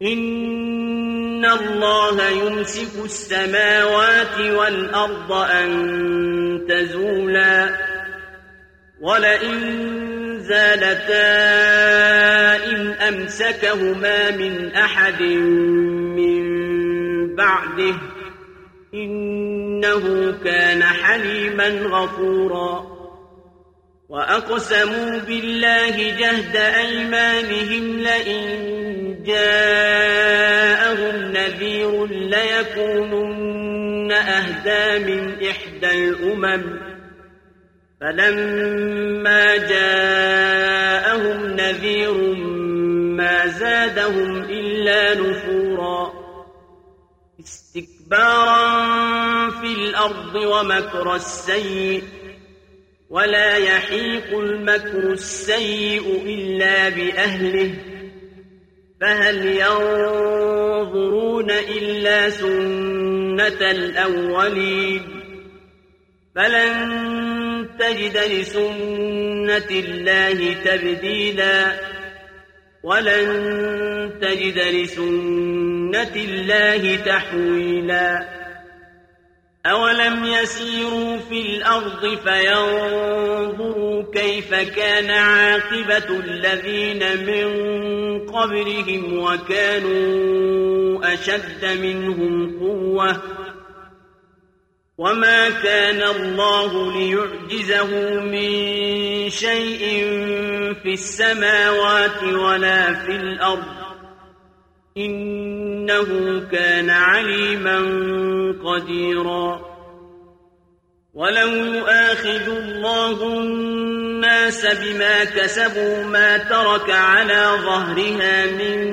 إن الله يمسك السماوات والأرض أن تزولا ولئن زالتا إن أمسكهما من أحد من بعده إنه كان حليما غفورا وأقسموا بالله جهد أيمانهم لئن جاءهم نذير ليكونن أهدى من إحدى الأمم فلما جاءهم نذير ما زادهم إلا نفورا استكبارا في الأرض ومكر السيء ولا يحيق المكر السيء إلا بأهله فهل ينظرون إلا سنة الأولين فلن تجد لسنة الله تبديلا ولن تجد لسنة الله تحويلا أولم يسيروا في الأرض فينظروا كيف كان عاقبة الذين من قبلهم وكانوا أشد منهم قوة وما كان الله ليعجزه من شيء في السماوات ولا في الأرض إنه كان عليما قديرا ولو يؤاخذ الله الناس بما كسبوا ما ترك على ظهرها من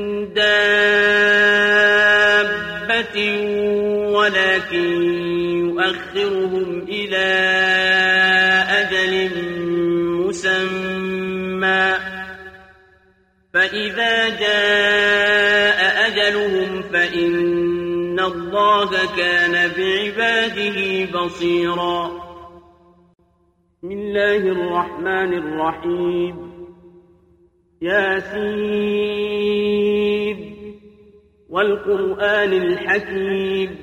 دابة ولكن يؤخرهم إلى أجل مسمى فإذا جاء أجلهم فإن الله كان بعباده بصيرا بسم الله الرحمن الرحيم ياسين والقرآن الحكيم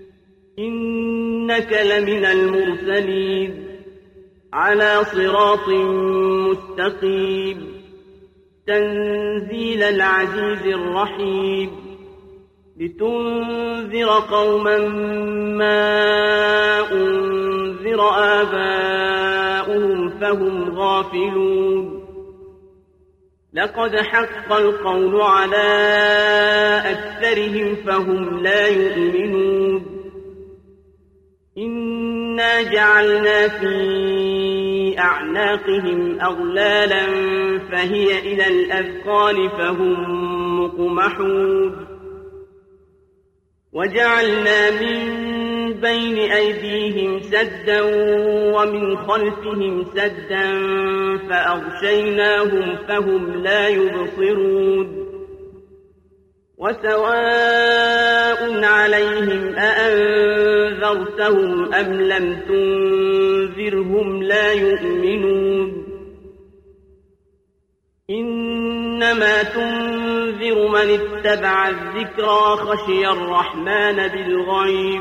إنك لمن المرسلين على صراط مستقيم تنزيل العزيز الرحيم لتنذر قوما ما أنذر آباؤهم فهم غافلون لقد حق القول على أكثرهم فهم لا يؤمنون إنا جعلنا في أعناقهم أغلالا فهي إلى الأذقان فهم مقمحون وجعلنا من بين أيديهم سدا ومن خلفهم سدا فأغشيناهم فهم لا يبصرون وسواء عليهم أأنذرتهم أم لم تنذرهم لا يؤمنون إنما تنذر من اتبع الذكرى خشي الرحمن بالغيب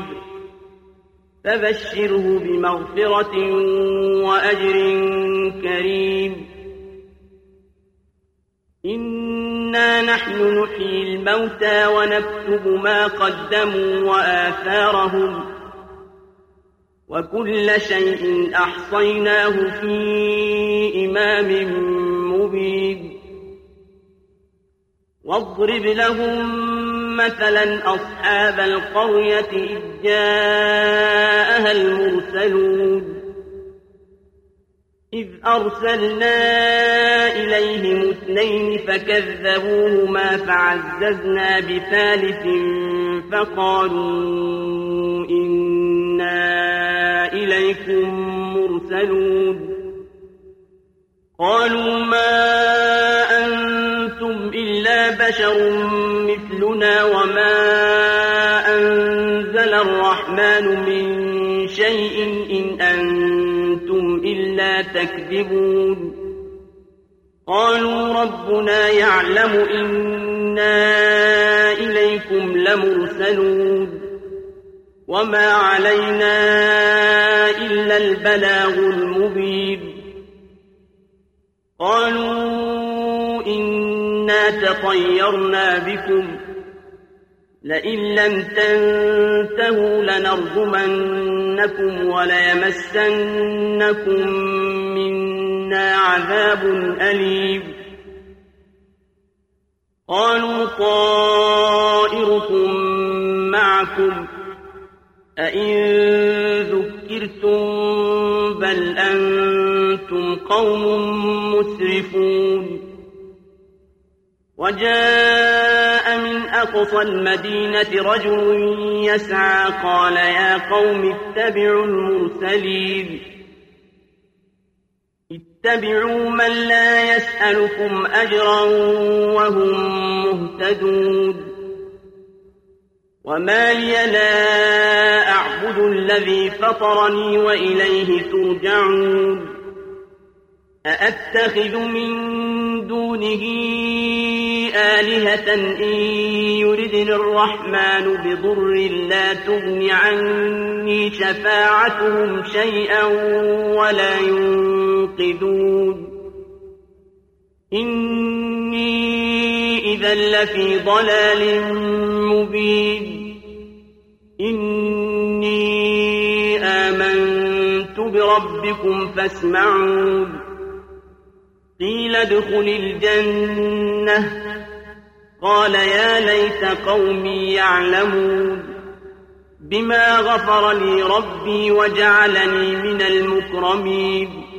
فبشره بمغفرة وأجر كريم إنا نحن نحيي الموتى ونكتب ما قدموا وآثارهم وكل شيء أحصيناه في إمام مبين واضرب لهم مثلا أصحاب القرية إذ جاءها المرسلون إذ أرسلنا إليهم 2 فكذبوهما فعززنا بثالث فقالوا إنا إليكم مرسلون قالوا ما أنتم إلا بشر مثلنا وما أنزل الرحمن من شيء إن أنتم إلا تكذبون قالوا ربنا يعلم إنا إليكم لمرسلون وما علينا إلا البلاغ المبين قالوا إنا تطيرنا بكم لئن لم تنتهوا لنرجمنكم وليمسنكم منا عذاب أليم قالوا طائركم معكم أئن ذكرتم بل أنتم قوم مسرفون وجاء من أقصى المدينة رجل يسعى قال يا قوم اتبعوا المرسلين اتبعوا من لا يسألكم أجرا وهم مهتدون وما لي لا أعبد الذي فطرني وإليه ترجعون أأتخذ من دونه آلهة إن يردني الرحمن بضر لا تغن عني شفاعتهم شيئا ولا ينقذون إني إذا لفي ضلال مبين إني آمنت بربكم فاسمعون قيل ادخل الجنة قال يا ليت قومي يعلمون بما غفر لي ربي وجعلني من المكرمين